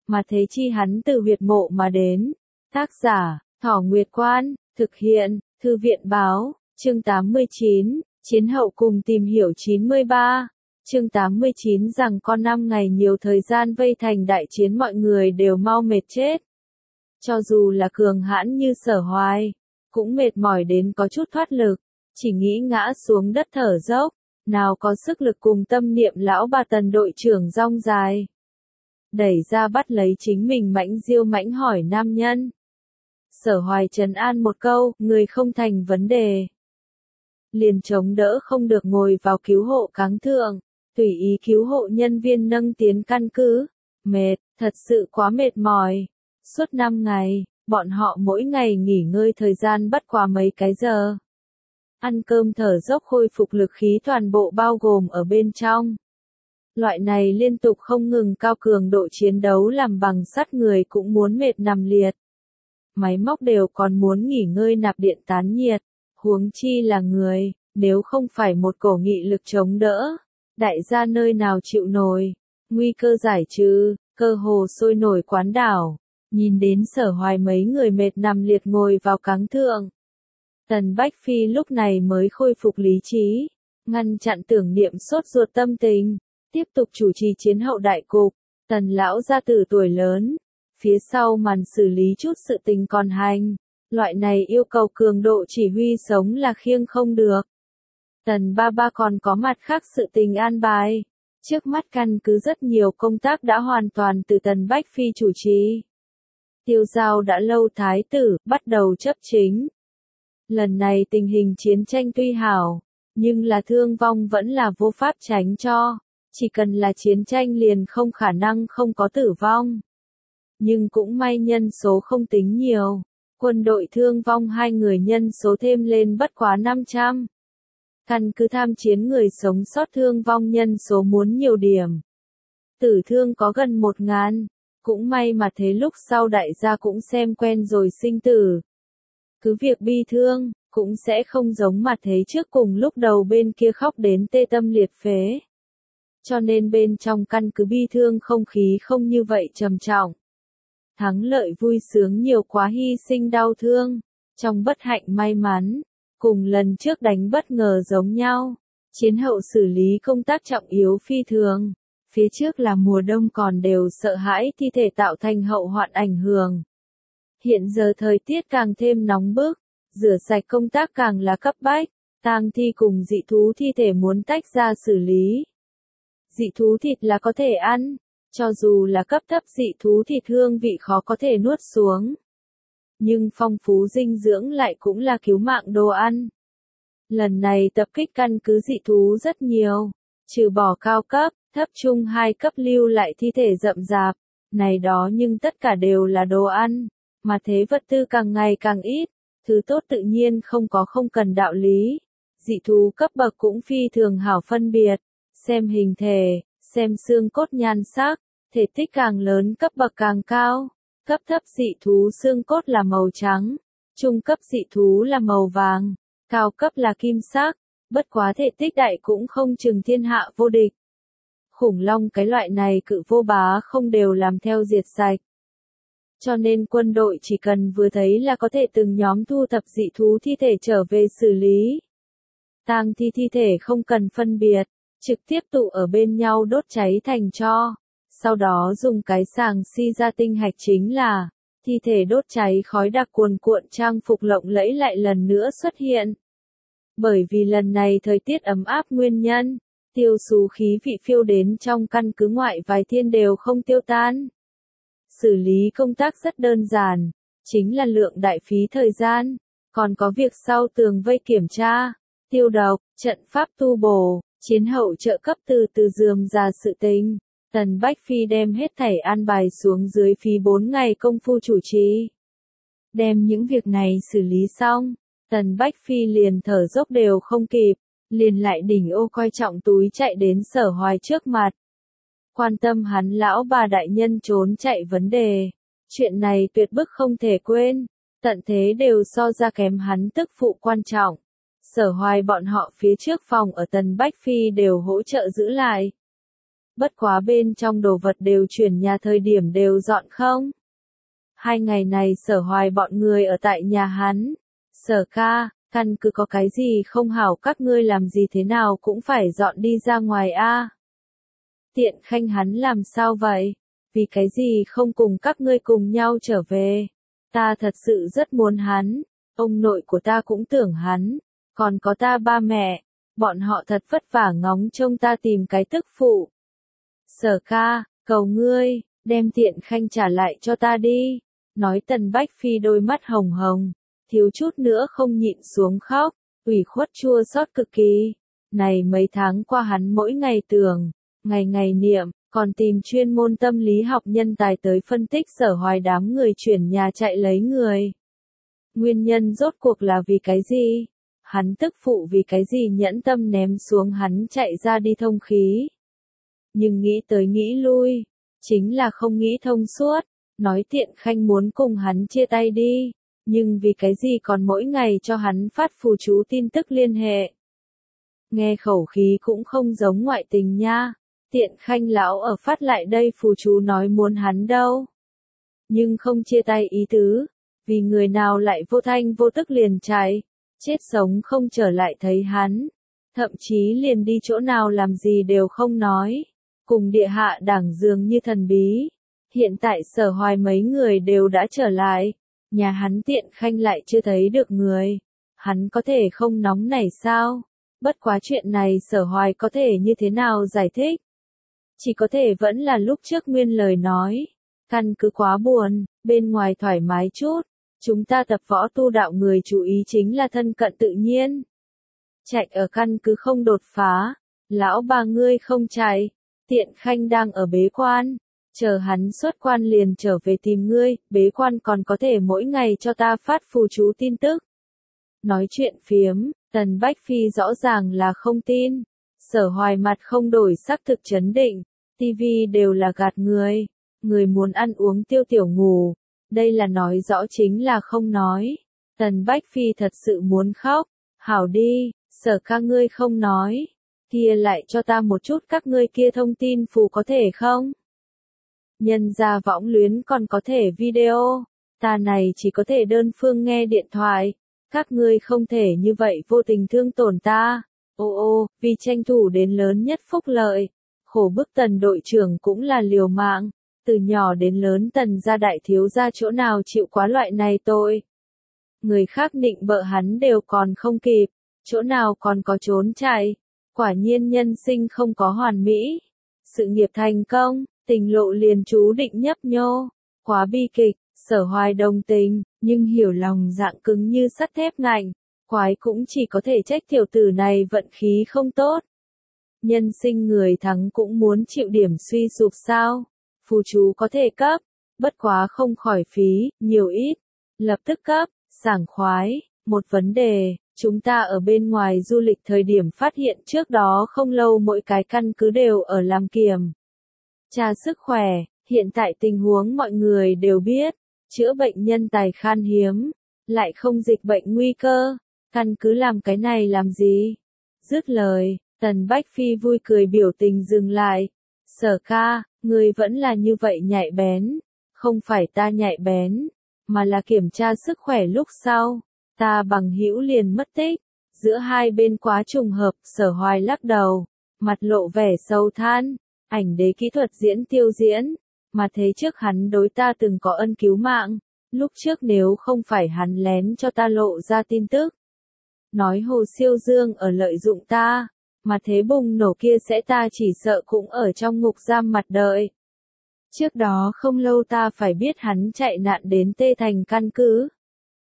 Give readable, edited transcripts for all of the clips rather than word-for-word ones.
mà thế chi hắn từ huyệt mộ mà đến. Tác giả, Thỏ Nguyệt Quan, thực hiện, Thư viện báo, chương 89, Chiến hậu cùng tìm hiểu 93. Chương 89 rằng có 5 ngày nhiều thời gian vây thành đại chiến mọi người đều mau mệt chết. Cho dù là cường hãn như Sở Hoài, cũng mệt mỏi đến có chút thoát lực, chỉ nghĩ ngã xuống đất thở dốc, nào có sức lực cùng tâm niệm lão bà Tần đội trưởng rong dài. Đẩy ra bắt lấy chính mình mãnh diêu mãnh hỏi nam nhân. Sở Hoài trấn an một câu, người không thành vấn đề. Liền chống đỡ không được ngồi vào cứu hộ cáng thượng, tùy ý cứu hộ nhân viên nâng tiến căn cứ. Mệt, thật sự quá mệt mỏi. Suốt 5 ngày, bọn họ mỗi ngày nghỉ ngơi thời gian bất quá mấy cái giờ. Ăn cơm thở dốc khôi phục lực khí toàn bộ bao gồm ở bên trong. Loại này liên tục không ngừng cao cường độ chiến đấu làm bằng sắt người cũng muốn mệt nằm liệt. Máy móc đều còn muốn nghỉ ngơi nạp điện tán nhiệt, huống chi là người, nếu không phải một cổ nghị lực chống đỡ, đại gia nơi nào chịu nổi, nguy cơ giải trừ, cơ hồ sôi nổi quán đảo, nhìn đến Sở Hoài mấy người mệt nằm liệt ngồi vào cáng thượng. Tần Bách Phi lúc này mới khôi phục lý trí, ngăn chặn tưởng niệm sốt ruột tâm tình, tiếp tục chủ trì chiến hậu đại cục. Tần lão gia tử tuổi lớn, phía sau màn xử lý chút sự tình còn hành, loại này yêu cầu cường độ chỉ huy sống là khiêng không được. Tần ba ba còn có mặt khác sự tình an bài, trước mắt căn cứ rất nhiều công tác đã hoàn toàn từ Tần Bách Phi chủ trì. Tiêu giao đã lâu thái tử, bắt đầu chấp chính. Lần này tình hình chiến tranh tuy hảo, nhưng là thương vong vẫn là vô pháp tránh cho, chỉ cần là chiến tranh liền không khả năng không có tử vong. Nhưng cũng may nhân số không tính nhiều, quân đội thương vong 2 người nhân số thêm lên bất quá 500. Căn cứ tham chiến người sống sót thương vong nhân số muốn nhiều điểm. Tử thương có gần 1000, cũng may mà thế lúc sau đại gia cũng xem quen rồi sinh tử. Cứ việc bi thương, cũng sẽ không giống mà thế trước cùng lúc đầu bên kia khóc đến tê tâm liệt phế. Cho nên bên trong căn cứ bi thương không khí không như vậy trầm trọng. Thắng lợi vui sướng nhiều quá hy sinh đau thương, trong bất hạnh may mắn, cùng lần trước đánh bất ngờ giống nhau. Chiến hậu xử lý công tác trọng yếu phi thường, phía trước là mùa đông còn đều sợ hãi thi thể tạo thành hậu hoạn ảnh hưởng. Hiện giờ thời tiết càng thêm nóng bức, rửa sạch công tác càng là cấp bách, tang thi cùng dị thú thi thể muốn tách ra xử lý. Dị thú thịt là có thể ăn, cho dù là cấp thấp dị thú thịt hương vị khó có thể nuốt xuống. Nhưng phong phú dinh dưỡng lại cũng là cứu mạng đồ ăn. Lần này tập kích căn cứ dị thú rất nhiều, trừ bỏ cao cấp, thấp trung 2 cấp lưu lại thi thể rậm rạp, này đó nhưng tất cả đều là đồ ăn, mà thế vật tư càng ngày càng ít, thứ tốt tự nhiên không cần đạo lý. Dị thú cấp bậc cũng phi thường hảo phân biệt, xem hình thể, xem xương cốt nhan sắc, thể tích càng lớn cấp bậc càng cao. Cấp thấp dị thú xương cốt là màu trắng, trung cấp dị thú là màu vàng, cao cấp là kim sắc, bất quá thể tích đại cũng không chừng thiên hạ vô địch. Khủng long cái loại này cự vô bá không đều làm theo diệt sạch. Cho nên quân đội chỉ cần vừa thấy là có thể từng nhóm thu thập dị thú thi thể trở về xử lý. Tang thi thi thể không cần phân biệt, trực tiếp tụ ở bên nhau đốt cháy thành tro. Sau đó dùng cái sàng si ra tinh hạch chính là, thi thể đốt cháy khói đặc cuồn cuộn trang phục lộng lẫy lại lần nữa xuất hiện. Bởi vì lần này thời tiết ấm áp nguyên nhân, tiêu xú khí vị phiêu đến trong căn cứ ngoại vài thiên đều không tiêu tan. Xử lý công tác rất đơn giản, chính là lượng đại phí thời gian, còn có việc sau tường vây kiểm tra, tiêu độc, trận pháp tu bổ, chiến hậu trợ cấp từ từ rườm rà sự tình. Tần Bách Phi đem hết thảy an bài xuống dưới phí 4 ngày công phu chủ trì. Đem những việc này xử lý xong, Tần Bách Phi liền thở dốc đều không kịp, liền lại đỉnh ô coi trọng túi chạy đến Sở Hoài trước mặt. Quan tâm hắn lão bà đại nhân trốn chạy vấn đề, chuyện này tuyệt bức không thể quên, tận thế đều so ra kém hắn tức phụ quan trọng. Sở Hoài bọn họ phía trước phòng ở Tần Bách Phi đều hỗ trợ giữ lại. bất quá bên trong đồ vật đều chuyển nhà thời điểm đều dọn không. 2 ngày này Sở Hoài bọn người ở tại nhà hắn. Sở ca, căn cứ có cái gì không hảo các ngươi làm gì thế nào cũng phải dọn đi ra ngoài a. Tiện Khanh hắn làm sao vậy? Vì cái gì không cùng các ngươi cùng nhau trở về? Ta thật sự rất muốn hắn, ông nội của ta cũng tưởng hắn, còn có ta ba mẹ, bọn họ thật vất vả ngóng trông ta tìm cái tức phụ. Sở ca, cầu ngươi, đem Tiện Khanh trả lại cho ta đi. Nói Tần Bách Phi đôi mắt hồng hồng, thiếu chút nữa không nhịn xuống khóc, ủy khuất chua xót cực kỳ. Này mấy tháng qua hắn mỗi ngày tưởng, ngày ngày niệm, còn tìm chuyên môn tâm lý học nhân tài tới phân tích Sở Hoài đám người chuyển nhà chạy lấy người. Nguyên nhân rốt cuộc là vì cái gì? Hắn tức phụ vì cái gì nhẫn tâm ném xuống hắn chạy ra đi thông khí. Nhưng nghĩ tới nghĩ lui, chính là không nghĩ thông suốt, nói Tiện Khanh muốn cùng hắn chia tay đi, nhưng vì cái gì còn mỗi ngày cho hắn phát phù chú tin tức liên hệ. Nghe khẩu khí cũng không giống ngoại tình nha. Tiện Khanh lão ở phát lại đây phù chú nói muốn hắn đâu. Nhưng không chia tay ý tứ, vì người nào lại vô thanh vô tức liền chạy, chết sống không trở lại thấy hắn. Thậm chí liền đi chỗ nào làm gì đều không nói, cùng địa hạ đảng dường như thần bí. Hiện tại Sở Hoài mấy người đều đã trở lại, nhà hắn Tiện Khanh lại chưa thấy được người. Hắn có thể không nóng nảy sao? Bất quá chuyện này Sở Hoài có thể như thế nào giải thích? Chỉ có thể vẫn là lúc trước nguyên lời nói. Căn cứ quá buồn, bên ngoài thoải mái chút. Chúng ta tập võ tu đạo người chú ý chính là thân cận tự nhiên. Chạy ở căn cứ không đột phá. Lão bà ngươi không chạy. Tiện Khanh đang ở bế quan. Chờ hắn xuất quan liền trở về tìm ngươi. Bế quan còn có thể mỗi ngày cho ta phát phù chú tin tức. Nói chuyện phiếm, Tần Bách Phi rõ ràng là không tin. Sở Hoài mặt không đổi sắc thực chấn định. Tivi đều là gạt người. Người muốn ăn uống tiêu tiểu ngủ. Đây là nói rõ chính là không nói. Tần Bách Phi thật sự muốn khóc. Hảo đi, Sở ca ngươi không nói. Kia lại cho ta một chút các ngươi kia thông tin phù có thể không? Nhân ra võng luyến còn có thể video. Ta này chỉ có thể đơn phương nghe điện thoại. Các ngươi không thể như vậy vô tình thương tổn ta. Ô, vì tranh thủ đến lớn nhất phúc lợi. Khổ bức Tần đội trưởng cũng là liều mạng. Từ nhỏ đến lớn Tần gia đại thiếu gia chỗ nào chịu quá loại này tội. Người khác nịnh bợ hắn đều còn không kịp. Chỗ nào còn có trốn chạy. Quả nhiên nhân sinh không có hoàn mỹ. Sự nghiệp thành công, tình lộ liền chú định nhấp nhô. Quá bi kịch, Sở Hoài đồng tình, nhưng hiểu lòng dạng cứng như sắt thép ngạnh. Quái cũng chỉ có thể trách tiểu tử này vận khí không tốt. Nhân sinh người thắng cũng muốn chịu điểm suy sụp sao. Phù chú có thể cấp, bất quá không khỏi phí, nhiều ít. Lập tức cấp, sảng khoái. Một vấn đề, chúng ta ở bên ngoài du lịch thời điểm phát hiện trước đó không lâu mỗi cái căn cứ đều ở làm kiểm tra sức khỏe, hiện tại tình huống mọi người đều biết, chữa bệnh nhân tài khan hiếm, lại không dịch bệnh nguy cơ, căn cứ làm cái này làm gì? Dứt lời, Tần Bách Phi vui cười biểu tình dừng lại. Sở ca, người vẫn là như vậy nhạy bén, không phải ta nhạy bén, mà là kiểm tra sức khỏe lúc sau. Ta bằng hữu liền mất tích, giữa hai bên quá trùng hợp, Sở Hoài lắc đầu, mặt lộ vẻ sâu than, ảnh đế kỹ thuật diễn tiêu diễn, mà thế trước hắn đối ta từng có ân cứu mạng, lúc trước nếu không phải hắn lén cho ta lộ ra tin tức. Nói Hồ Siêu Dương ở lợi dụng ta, mà thế bùng nổ kia sẽ ta chỉ sợ cũng ở trong ngục giam mặt đợi. Trước đó không lâu ta phải biết hắn chạy nạn đến Tê Thành căn cứ.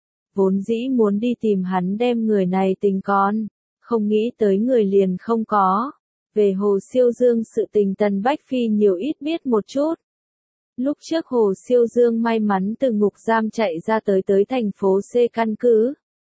Vốn dĩ muốn đi tìm hắn đem người này tình con, không nghĩ tới người liền không có. Về Hồ Siêu Dương sự tình Tần Bách Phi nhiều ít biết một chút. Lúc trước Hồ Siêu Dương may mắn từ ngục giam chạy ra tới thành phố C căn cứ.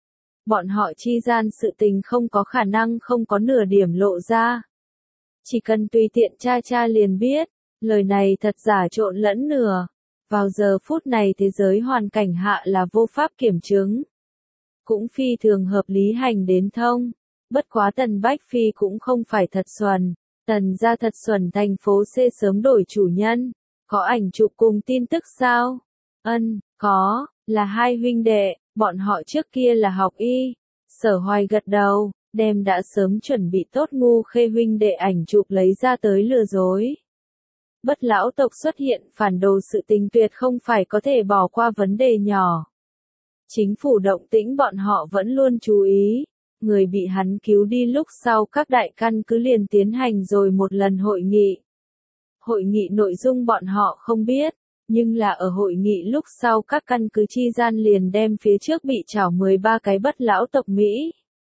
Bọn họ chi gian sự tình không có khả năng không có nửa điểm lộ ra. Chỉ cần tùy tiện tra liền biết, lời này thật giả trộn lẫn nửa. Vào giờ phút này thế giới hoàn cảnh hạ là vô pháp kiểm chứng. Cũng phi thường hợp lý hành đến thông. Bất quá Tần Bách Phi cũng không phải thật xuẩn. Tần gia thật xuẩn, thành phố C sớm đổi chủ nhân. Có ảnh chụp cùng tin tức sao? Ân, có, là hai huynh đệ, bọn họ trước kia là học y. Sở Hoài gật đầu, đem đã sớm chuẩn bị tốt Ngu Khê huynh đệ ảnh chụp lấy ra tới lừa dối. Bất lão tộc xuất hiện phản đồ sự tình tuyệt không phải có thể bỏ qua vấn đề nhỏ. Chính phủ động tĩnh bọn họ vẫn luôn chú ý. Người bị hắn cứu đi lúc sau các đại căn cứ liền tiến hành rồi một lần hội nghị. Hội nghị nội dung bọn họ không biết, nhưng là ở hội nghị lúc sau các căn cứ chi gian liền đem phía trước bị trảo 13 cái bất lão tộc Mỹ.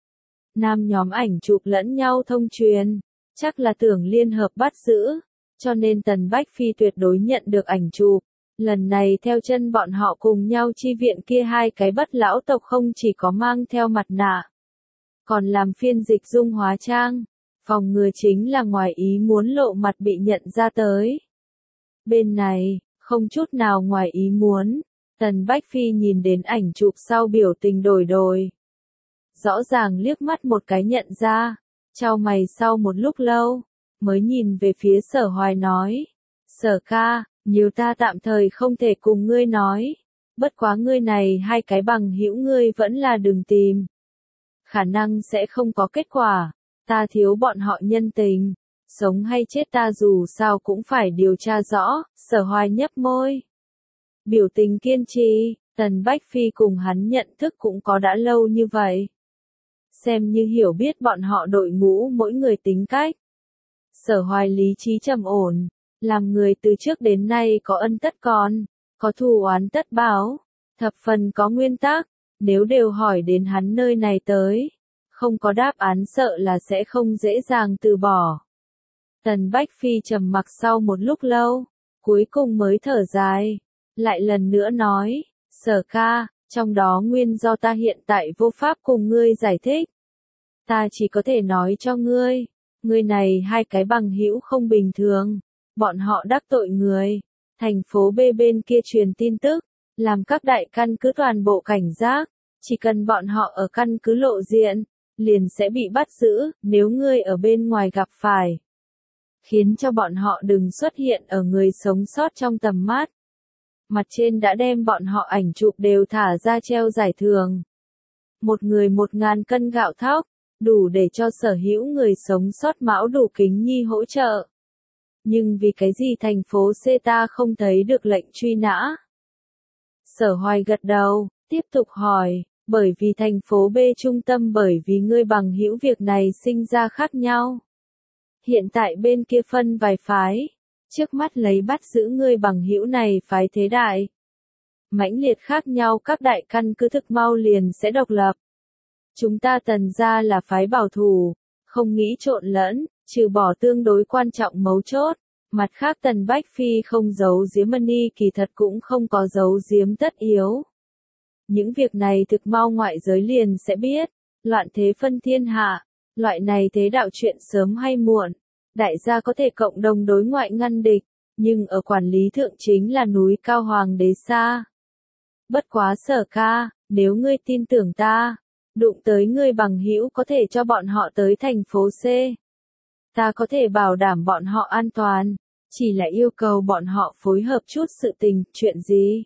Nam nhóm ảnh chụp lẫn nhau thông truyền, chắc là tưởng liên hợp bắt giữ, cho nên Tần Bách Phi tuyệt đối nhận được ảnh chụp. Lần này theo chân bọn họ cùng nhau chi viện kia hai cái bất lão tộc không chỉ có mang theo mặt nạ, còn làm phiên dịch dung hóa trang, phòng ngừa chính là ngoài ý muốn lộ mặt bị nhận ra tới. Bên này, không chút nào ngoài ý muốn, Tần Bách Phi nhìn đến ảnh chụp sau biểu tình đổi đổi. Rõ ràng liếc mắt một cái nhận ra, chau mày sau một lúc lâu, mới nhìn về phía Sở Hoài nói, Sở ca, nhiều ta tạm thời không thể cùng ngươi nói, bất quá ngươi này hai cái bằng hữu ngươi vẫn là đừng tìm. Khả năng sẽ không có kết quả, ta thiếu bọn họ nhân tình, sống hay chết ta dù sao cũng phải điều tra rõ, Sở Hoài nhấp môi. Biểu tình kiên trì, Tần Bách Phi cùng hắn nhận thức cũng có đã lâu như vậy. Xem như hiểu biết bọn họ đội ngũ mỗi người tính cách. Sở Hoài lý trí trầm ổn, làm người từ trước đến nay có ân tất còn, có thù oán tất báo, thập phần có nguyên tắc, nếu đều hỏi đến hắn nơi này tới, không có đáp án sợ là sẽ không dễ dàng từ bỏ. Tần Bách Phi trầm mặc sau một lúc lâu, cuối cùng mới thở dài, lại lần nữa nói, Sở ca, trong đó nguyên do ta hiện tại vô pháp cùng ngươi giải thích. Ta chỉ có thể nói cho ngươi, ngươi này hai cái bằng hữu không bình thường, bọn họ đắc tội người, thành phố B bên kia truyền tin tức, làm các đại căn cứ toàn bộ cảnh giác, chỉ cần bọn họ ở căn cứ lộ diện, liền sẽ bị bắt giữ, nếu ngươi ở bên ngoài gặp phải. Khiến cho bọn họ đừng xuất hiện ở người sống sót trong tầm mắt. Mặt trên đã đem bọn họ ảnh chụp đều thả ra treo giải thưởng. Một người 1.000 cân gạo thóc, đủ để cho sở hữu người sống sót mão đủ kính nhi hỗ trợ. Nhưng vì cái gì thành phố C ta không thấy được lệnh truy nã? Sở Hoài gật đầu, tiếp tục hỏi, bởi vì thành phố B trung tâm bởi vì ngươi bằng hữu việc này sinh ra khác nhau. Hiện tại bên kia phân vài phái, trước mắt lấy bắt giữ ngươi bằng hữu này phái thế đại. Mãnh liệt khác nhau các đại căn cứ thực mau liền sẽ độc lập. Chúng ta Tần gia là phái bảo thủ, không nghĩ trộn lẫn, trừ bỏ tương đối quan trọng mấu chốt. Mặt khác Tần Bách Phi không giấu giếm Mani kỳ thật cũng không có giấu giếm tất yếu. Những việc này thực mau ngoại giới liền sẽ biết, loạn thế phân thiên hạ, loại này thế đạo chuyện sớm hay muộn, đại gia có thể cộng đồng đối ngoại ngăn địch, nhưng ở quản lý thượng chính là núi cao hoàng đế xa. Bất quá Sở ca, nếu ngươi tin tưởng ta, đụng tới ngươi bằng hữu có thể cho bọn họ tới thành phố C. Ta có thể bảo đảm bọn họ an toàn, chỉ là yêu cầu bọn họ phối hợp chút sự tình, chuyện gì?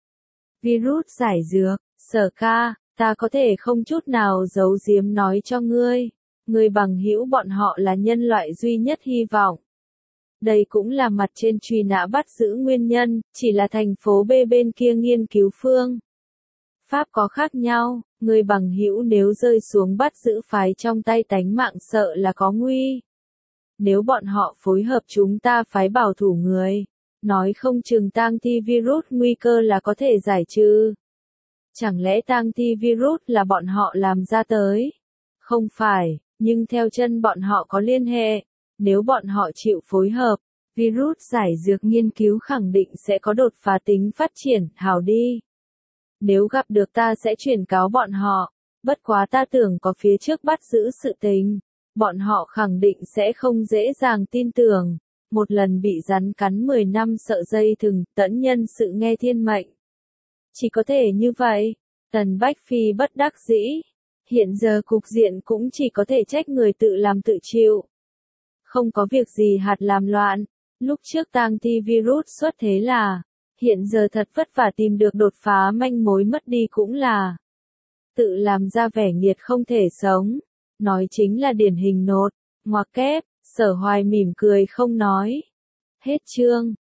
Virus giải dược, Sở ca, ta có thể không chút nào giấu giếm nói cho ngươi, người bằng hữu bọn họ là nhân loại duy nhất hy vọng. Đây cũng là mặt trên truy nã bắt giữ nguyên nhân, chỉ là thành phố B bên kia nghiên cứu phương pháp có khác nhau, người bằng hữu nếu rơi xuống bắt giữ phái trong tay tánh mạng sợ là có nguy. Nếu bọn họ phối hợp chúng ta phái bảo thủ người, nói không chừng tang thi virus nguy cơ là có thể giải trừ. Chẳng lẽ tang thi virus là bọn họ làm ra tới? Không phải, nhưng theo chân bọn họ có liên hệ, nếu bọn họ chịu phối hợp, virus giải dược nghiên cứu khẳng định sẽ có đột phá tính phát triển, hảo đi. Nếu gặp được ta sẽ chuyển cáo bọn họ, bất quá ta tưởng có phía trước bắt giữ sự tình, bọn họ khẳng định sẽ không dễ dàng tin tưởng. Một lần bị rắn cắn 10 năm sợ dây thừng, tẫn nhân sự nghe thiên mệnh. Chỉ có thể như vậy, Tần Bách Phi bất đắc dĩ. Hiện giờ cục diện cũng chỉ có thể trách người tự làm tự chịu. Không có việc gì hạt làm loạn. Lúc trước tang thi virus xuất thế là, hiện giờ thật vất vả tìm được đột phá manh mối mất đi cũng là. Tự làm ra vẻ nghiệt không thể sống. Nói chính là điển hình nột, ngoặc kép, Sở Hoài mỉm cười không nói. Hết chương.